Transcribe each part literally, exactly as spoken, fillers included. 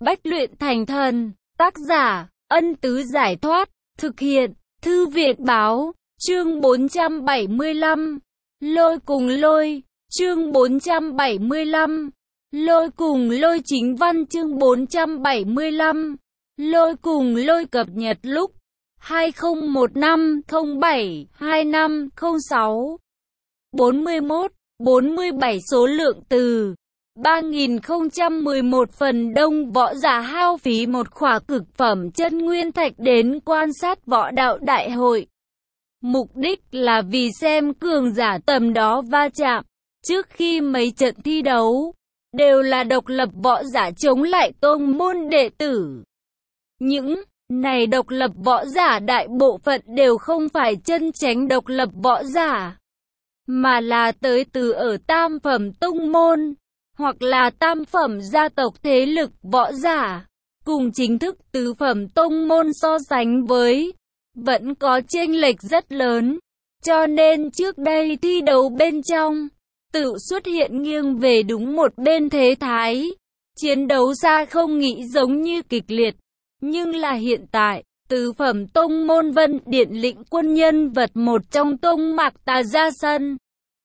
Bách luyện thành thần. Tác giả, Ân Tứ Giải Thoát. Thực hiện, Thư Viện Báo. Chương bốn trăm bảy mươi lăm. Lôi cùng lôi. Chương bốn trăm bảy mươi lăm. Lôi cùng lôi chính văn chương bốn trăm bảy mươi lăm. Lôi cùng lôi cập nhật lúc hai không một năm không bảy hai năm không sáu. bốn mươi mốt, bốn mươi bảy số lượng từ ba nghìn không trăm mười một phần đông võ giả hao phí một khỏa cực phẩm chân nguyên thạch đến quan sát võ đạo đại hội. Mục đích là vì xem cường giả tầm đó va chạm. Trước khi mấy trận thi đấu, đều là độc lập võ giả chống lại tông môn đệ tử. Những này độc lập võ giả đại bộ phận đều không phải chân chánh độc lập võ giả, mà là tới từ ở tam phẩm tông môn, hoặc là tam phẩm gia tộc thế lực võ giả, cùng chính thức tứ phẩm tông môn so sánh với, vẫn có chênh lệch rất lớn. Cho nên trước đây thi đấu bên trong, tự xuất hiện nghiêng về đúng một bên thế thái. Chiến đấu ra không nghĩ giống như kịch liệt, nhưng là hiện tại, tứ phẩm tông môn Vân Điện lĩnh quân nhân vật một trong tông Mạc Tà ra sân.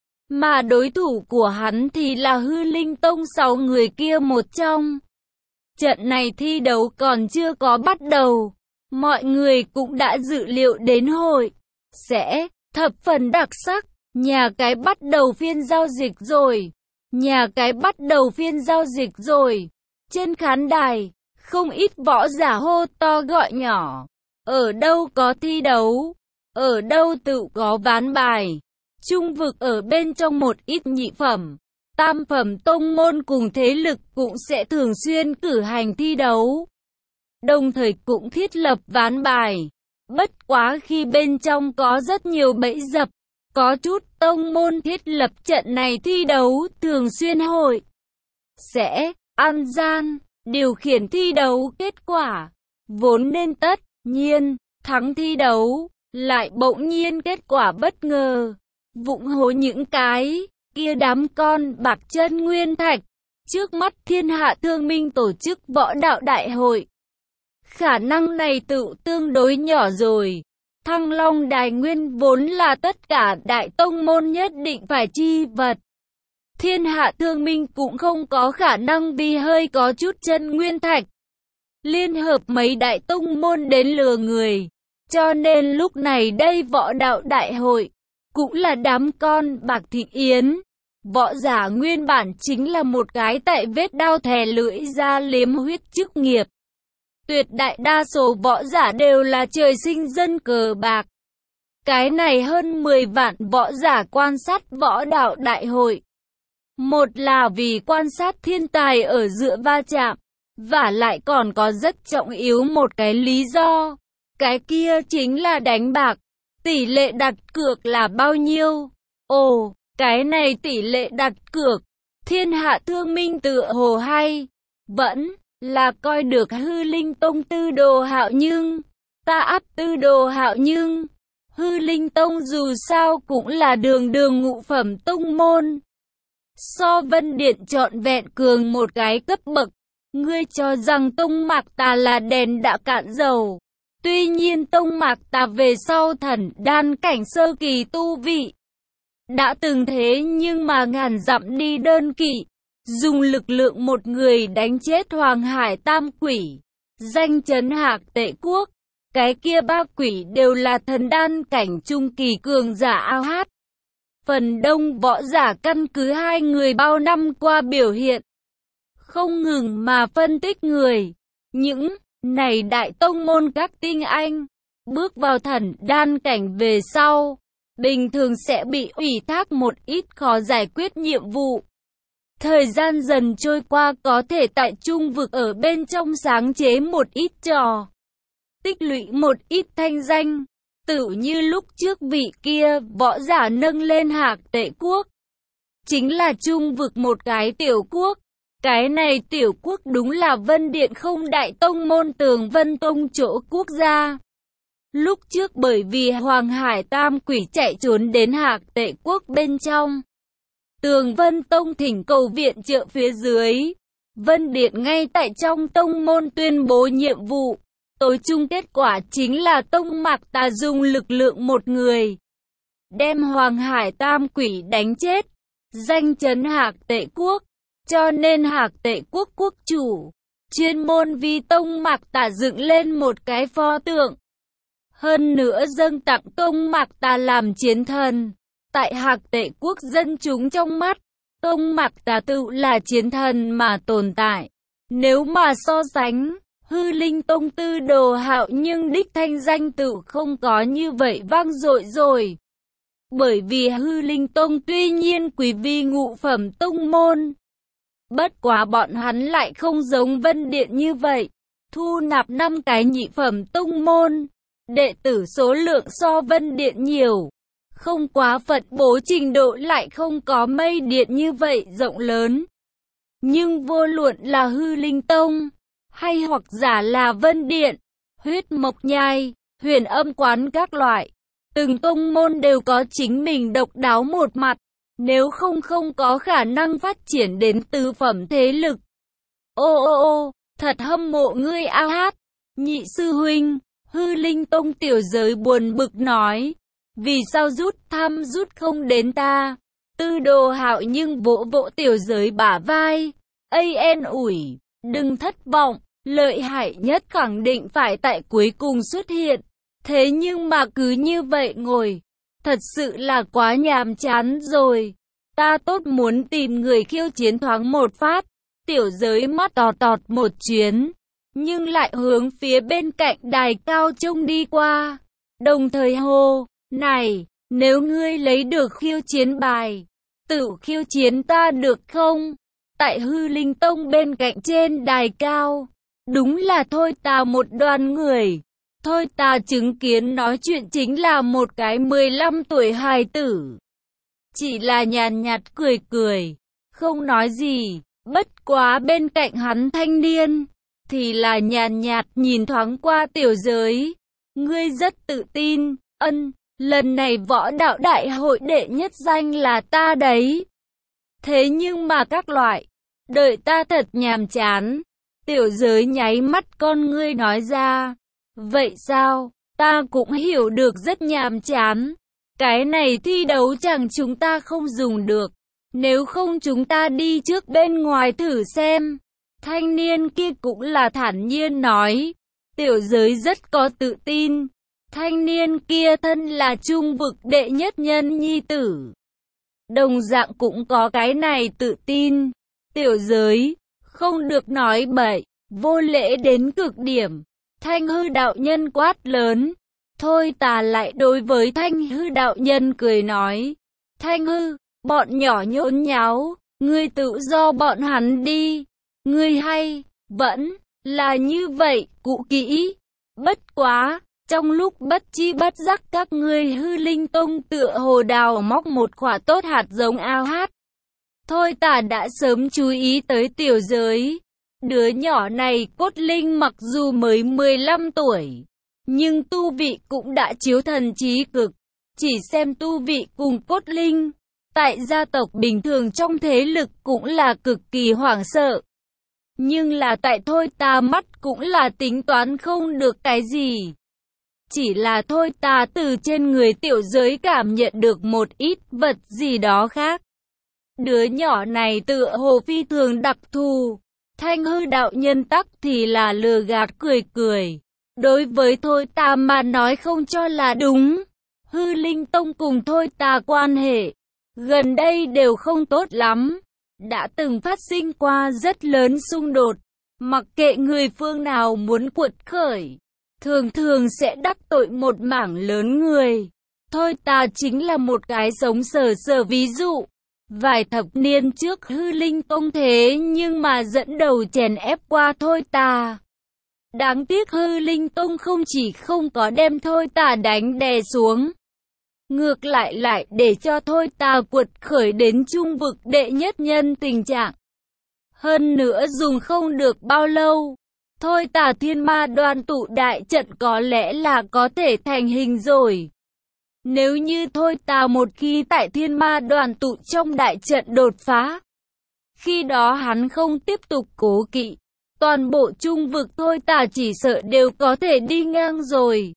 Mà đối thủ của hắn thì là Hư Linh Tông sáu người kia một trong. Trận này thi đấu còn chưa có bắt đầu, mọi người cũng đã dự liệu đến hội sẽ thập phần đặc sắc. Nhà cái bắt đầu phiên giao dịch rồi. Nhà cái bắt đầu phiên giao dịch rồi. Trên khán đài, không ít võ giả hô to gọi nhỏ. Ở đâu có thi đấu? Ở đâu tự có ván bài? Trung vực ở bên trong một ít nhị phẩm, tam phẩm tông môn cùng thế lực cũng sẽ thường xuyên cử hành thi đấu. Đồng thời cũng thiết lập ván bài. Bất quá khi bên trong có rất nhiều bẫy dập, có chút tông môn thiết lập trận này thi đấu thường xuyên hội sẽ ăn gian, điều khiển thi đấu kết quả. Vốn nên tất nhiên thắng thi đấu, lại bỗng nhiên kết quả bất ngờ. Vụng hố những cái kia đám con bạc chân nguyên thạch. Trước mắt Thiên Hạ Thương Minh tổ chức võ đạo đại hội, khả năng này tự tương đối nhỏ rồi. Thăng Long Đài Nguyên vốn là tất cả đại tông môn nhất định phải chi vật. Thiên Hạ Thương Minh cũng không có khả năng vì hơi có chút chân nguyên thạch liên hợp mấy đại tông môn đến lừa người. Cho nên lúc này đây võ đạo đại hội cũng là đám con bạc thị yến. Võ giả nguyên bản chính là một cái tại vết đao thè lưỡi ra liếm huyết chức nghiệp. Tuyệt đại đa số võ giả đều là trời sinh dân cờ bạc. Cái này hơn mười vạn võ giả quan sát võ đạo đại hội. Một là vì quan sát thiên tài ở giữa va chạm, và lại còn có rất trọng yếu một cái lý do. Cái kia chính là đánh bạc. Tỷ lệ đặt cược là bao nhiêu? Ồ, cái này tỷ lệ đặt cược, Thiên Hạ Thương Minh tựa hồ hay vẫn là coi được Hư Linh Tông tư đồ hạo nhưng, ta áp tư đồ hạo nhưng. Hư Linh Tông dù sao cũng là đường đường ngũ phẩm tông môn. So Vân Điện trọn vẹn cường một cái cấp bậc. Ngươi cho rằng tông Mạc Tà là đèn đã cạn dầu. Tuy nhiên tông Mạc Tà về sau thần đan cảnh sơ kỳ tu vị. Đã từng thế nhưng mà ngàn dặm đi đơn kỵ. Dùng lực lượng một người đánh chết Hoàng Hải Tam Quỷ. Danh chấn Hạc Tệ Quốc. Cái kia ba quỷ đều là thần đan cảnh trung kỳ cường giả ao hát. Phần đông võ giả căn cứ hai người bao năm qua biểu hiện, không ngừng mà phân tích người. Những này đại tông môn các tinh anh, bước vào thần đan cảnh về sau, bình thường sẽ bị ủy thác một ít khó giải quyết nhiệm vụ. Thời gian dần trôi qua có thể tại trung vực ở bên trong sáng chế một ít trò, tích lũy một ít thanh danh. Tự như lúc trước vị kia võ giả nâng lên Hạc Tệ Quốc, chính là trung vực một cái tiểu quốc. Cái này tiểu quốc đúng là Vân Điện không đại tông môn Tường Vân Tông chỗ quốc gia. Lúc trước bởi vì Hoàng Hải Tam Quỷ chạy trốn đến Hạc Tệ Quốc bên trong, Tường Vân Tông thỉnh cầu viện trợ phía dưới, Vân Điện ngay tại trong tông môn tuyên bố nhiệm vụ. Tối chung kết quả chính là Tông Mạc Tà dùng lực lượng một người đem Hoàng Hải Tam Quỷ đánh chết, danh chấn Hạc Tệ Quốc. Cho nên Hạc Tệ Quốc quốc chủ chuyên môn vì Tông Mạc Tà dựng lên một cái pho tượng. Hơn nữa dâng tặng Tông Mạc Tà làm chiến thần. Tại Hạc Tệ Quốc dân chúng trong mắt, Tông Mạc Tà tự là chiến thần mà tồn tại. Nếu mà so sánh, Hư Linh Tông Tư Đồ Hạo nhưng đích thanh danh tự không có như vậy vang dội rồi. Bởi vì Hư Linh Tông tuy nhiên quý vi ngũ phẩm tông môn, bất quá bọn hắn lại không giống Vân Điện như vậy, thu nạp năm cái nhị phẩm tông môn, đệ tử số lượng so Vân Điện nhiều, không quá phật bố trình độ lại không có Mây Điện như vậy rộng lớn. Nhưng vô luận là Hư Linh Tông, hay hoặc giả là Vân Điện, Huyết Mộc Nhai, Huyền Âm Quán các loại, từng tông môn đều có chính mình độc đáo một mặt, nếu không không có khả năng phát triển đến tứ phẩm thế lực. Ô ô ô, thật hâm mộ ngươi A Hát, nhị sư huynh. Hư Linh Tông Tiểu Giới buồn bực nói, vì sao rút thăm rút không đến ta? Tư Đồ Hạo nhưng vỗ vỗ Tiểu Giới bả vai, an ủi, đừng thất vọng, lợi hại nhất khẳng định phải tại cuối cùng xuất hiện. Thế nhưng mà cứ như vậy ngồi, thật sự là quá nhàm chán rồi. Ta tốt muốn tìm người khiêu chiến thoáng một phát. Tiểu Giới mắt tọt tọt một chuyến, nhưng lại hướng phía bên cạnh đài cao trông đi qua, đồng thời hô, này, nếu ngươi lấy được khiêu chiến bài, tự khiêu chiến ta được không? Tại Hư Linh Tông bên cạnh trên đài cao, đúng là Thôi Tà một đoàn người. Thôi Tà chứng kiến nói chuyện chính là một cái mười lăm tuổi hài tử. Chỉ là nhàn nhạt cười cười, không nói gì, bất quá bên cạnh hắn thanh niên, thì là nhàn nhạt nhìn thoáng qua Tiểu Giới. Ngươi rất tự tin, ân, lần này võ đạo đại hội đệ nhất danh là ta đấy. Thế nhưng mà các loại, đợi ta thật nhàm chán. Tiểu Giới nháy mắt con ngươi nói ra. Vậy sao, ta cũng hiểu được rất nhàm chán. Cái này thi đấu chẳng chúng ta không dùng được. Nếu không chúng ta đi trước bên ngoài thử xem. Thanh niên kia cũng là thản nhiên nói. Tiểu Giới rất có tự tin. Thanh niên kia thân là trung vực đệ nhất nhân nhi tử, đồng dạng cũng có cái này tự tin. Tiểu Giới, không được nói bậy, vô lễ đến cực điểm. Thanh Hư đạo nhân quát lớn. Thôi Tà lại đối với Thanh Hư đạo nhân cười nói. Thanh Hư, bọn nhỏ nhốn nháo, ngươi tự do bọn hắn đi. Ngươi hay, vẫn là như vậy, cụ kỹ. Bất quá, trong lúc bất chi bất giác các ngươi Hư Linh Tông tựa hồ đào móc một quả tốt hạt giống ao hát. Thôi Tà đã sớm chú ý tới Tiểu Giới. Đứa nhỏ này cốt linh mặc dù mới mười lăm tuổi, nhưng tu vị cũng đã chiếu thần trí cực. Chỉ xem tu vị cùng cốt linh, tại gia tộc bình thường trong thế lực cũng là cực kỳ hoảng sợ. Nhưng là tại Thôi Tà mắt cũng là tính toán không được cái gì. Chỉ là Thôi Tà từ trên người Tiểu Giới cảm nhận được một ít vật gì đó khác. Đứa nhỏ này tựa hồ phi thường đặc thù. Thanh Hư đạo nhân tắc thì là lừa gạt cười cười. Đối với Thôi Tà mà nói không cho là đúng. Hư Linh Tông cùng Thôi Tà quan hệ gần đây đều không tốt lắm. Đã từng phát sinh qua rất lớn xung đột. Mặc kệ người phương nào muốn cuột khởi, thường thường sẽ đắc tội một mảng lớn người. Thôi Tà chính là một cái sống sờ sờ ví dụ. Vài thập niên trước Hư Linh Tông thế nhưng mà dẫn đầu chèn ép qua Thôi Tà. Đáng tiếc Hư Linh Tông không chỉ không có đem Thôi Tà đánh đè xuống, ngược lại lại để cho Thôi Tà cuột khởi đến trung vực đệ nhất nhân tình trạng. Hơn nữa dùng không được bao lâu, Thôi Tà Thiên Ma Đoàn tụ đại trận có lẽ là có thể thành hình rồi. Nếu như Thôi Tà một khi tại Thiên Ma Đoàn tụ trong đại trận đột phá, Khi đó hắn không tiếp tục cố kỵ. Toàn bộ trung vực Thôi Tả chỉ sợ đều có thể đi ngang rồi.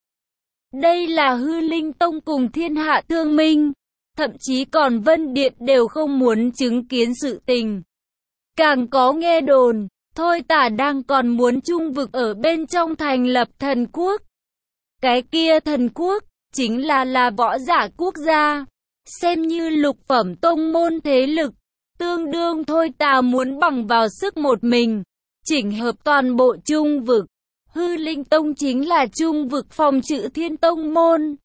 Đây là Hư Linh Tông cùng thiên hạ thương minh. Thậm chí còn Vân Điện đều không muốn chứng kiến sự tình. Càng có nghe đồn, Thôi Tả đang còn muốn trung vực ở bên trong thành lập thần quốc. Cái kia thần quốc, chính là là võ giả quốc gia. Xem như lục phẩm tông môn thế lực. Tương đương Thôi Tả muốn bằng vào sức một mình. Chỉnh hợp toàn bộ trung vực. Hư Linh Tông chính là trung vực phòng trự thiên tông môn.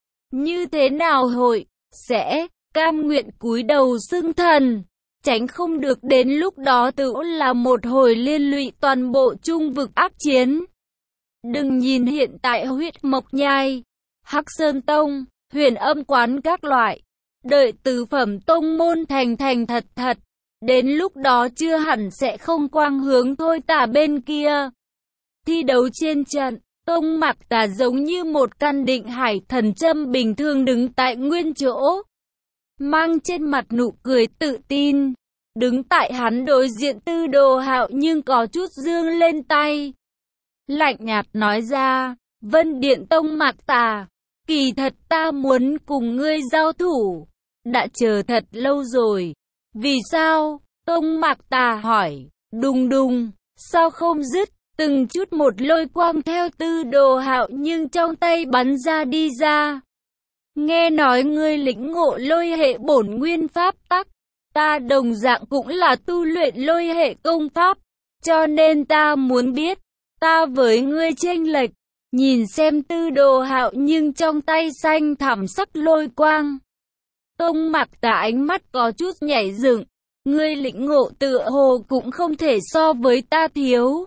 Như thế nào hội, sẽ, cam nguyện cúi đầu xưng thần. Tránh không được đến lúc đó tự là một hồi liên lụy toàn bộ trung vực ác chiến. Đừng nhìn hiện tại Huyết Mộc Nhai, Hắc Sơn Tông, Huyền Âm Quán các loại. Đợi tứ phẩm tông môn thành thành thật thật. Đến lúc đó chưa hẳn sẽ không quang hướng Thôi Tả bên kia. Thi đấu trên trận, Tông Mạc Tà giống như một căn định hải thần châm bình thường đứng tại nguyên chỗ. Mang trên mặt nụ cười tự tin. Đứng tại hắn đối diện Tư Đồ Hạo nhưng có chút dương lên tay. Lạnh nhạt nói ra, Vân Điện Tông Mạc Tà, kỳ thật ta muốn cùng ngươi giao thủ. Đã chờ thật lâu rồi. Vì sao? Tông Mạc Tà hỏi. Đùng đùng, sao không dứt? Từng chút một lôi quang theo Tư Đồ Hạo nhưng trong tay bắn ra đi ra. Nghe nói ngươi lĩnh ngộ lôi hệ bổn nguyên pháp tắc. Ta đồng dạng cũng là tu luyện lôi hệ công pháp. Cho nên ta muốn biết, ta với ngươi chênh lệch. Nhìn xem Tư Đồ Hạo nhưng trong tay xanh thẳm sắc lôi quang. Tông Mạc Tà ánh mắt có chút nhảy dựng. Ngươi lĩnh ngộ tựa hồ cũng không thể so với ta thiếu.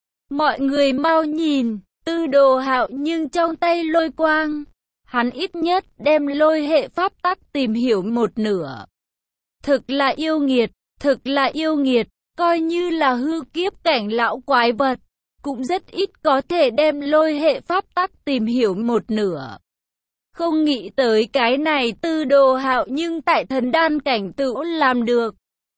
Mọi người mau nhìn, Tư Đồ Hạo nhưng trong tay lôi quang. Hắn ít nhất đem lôi hệ pháp tắc tìm hiểu một nửa. Thực là yêu nghiệt, thực là yêu nghiệt, coi như là hư kiếp cảnh lão quái vật. Cũng rất ít có thể đem lôi hệ pháp tắc tìm hiểu một nửa. Không nghĩ tới cái này Tư Đồ Hạo nhưng tại thần đan cảnh tự làm được.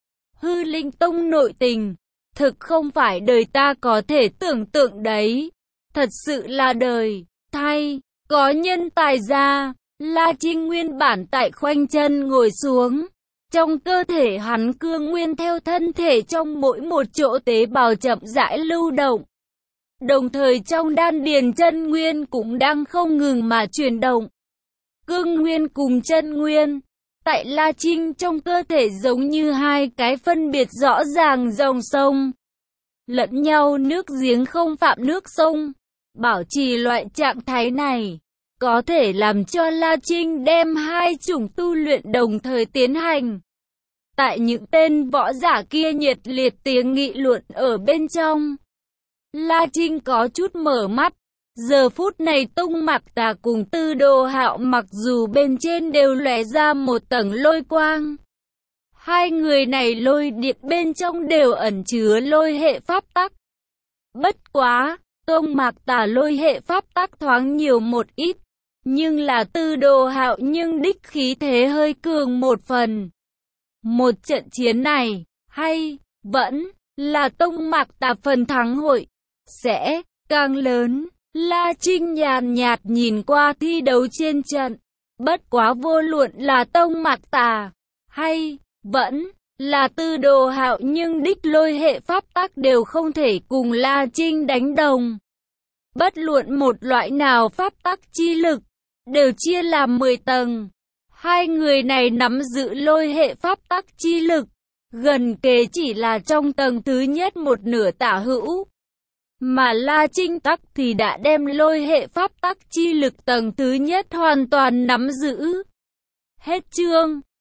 Hư Linh Tông nội tình, thực không phải đời ta có thể tưởng tượng đấy. Thật sự là đời, thay, có nhân tài ra. La Trinh nguyên bản tại khoanh chân ngồi xuống. Trong cơ thể hắn cương nguyên theo thân thể trong mỗi một chỗ tế bào chậm rãi lưu động. Đồng thời trong đan điền chân nguyên cũng đang không ngừng mà chuyển động. Cương nguyên cùng chân nguyên, tại La Trinh trong cơ thể giống như hai cái phân biệt rõ ràng dòng sông. Lẫn nhau nước giếng không phạm nước sông. Bảo trì loại trạng thái này, có thể làm cho La Trinh đem hai chủng tu luyện đồng thời tiến hành. Tại những tên võ giả kia nhiệt liệt tiếng nghị luận ở bên trong, La Trinh có chút mở mắt. Giờ phút này Tông Mạc Tà cùng Tư Đồ Hạo mặc dù bên trên đều lóe ra một tầng lôi quang. Hai người này lôi điện bên trong đều ẩn chứa lôi hệ pháp tắc. Bất quá, Tông Mạc Tà lôi hệ pháp tắc thoáng nhiều một ít. Nhưng là Tư Đồ Hạo nhưng đích khí thế hơi cường một phần. Một trận chiến này, hay, vẫn, là Tông Mạc Tà phần thắng hội, sẽ, càng lớn. La Trinh nhàn nhạt nhìn qua thi đấu trên trận. Bất quá vô luận là Tông Mạc Tà, hay, vẫn, là Tư Đồ Hạo nhưng đích lôi hệ pháp tắc đều không thể cùng La Trinh đánh đồng. Bất luận một loại nào pháp tắc chi lực, đều chia làm mười tầng. Hai người này nắm giữ lôi hệ pháp tắc chi lực, gần kề chỉ là trong tầng thứ nhất một nửa tả hữu. Mà La Trinh tắc thì đã đem lôi hệ pháp tắc chi lực tầng thứ nhất hoàn toàn nắm giữ. Hết chương.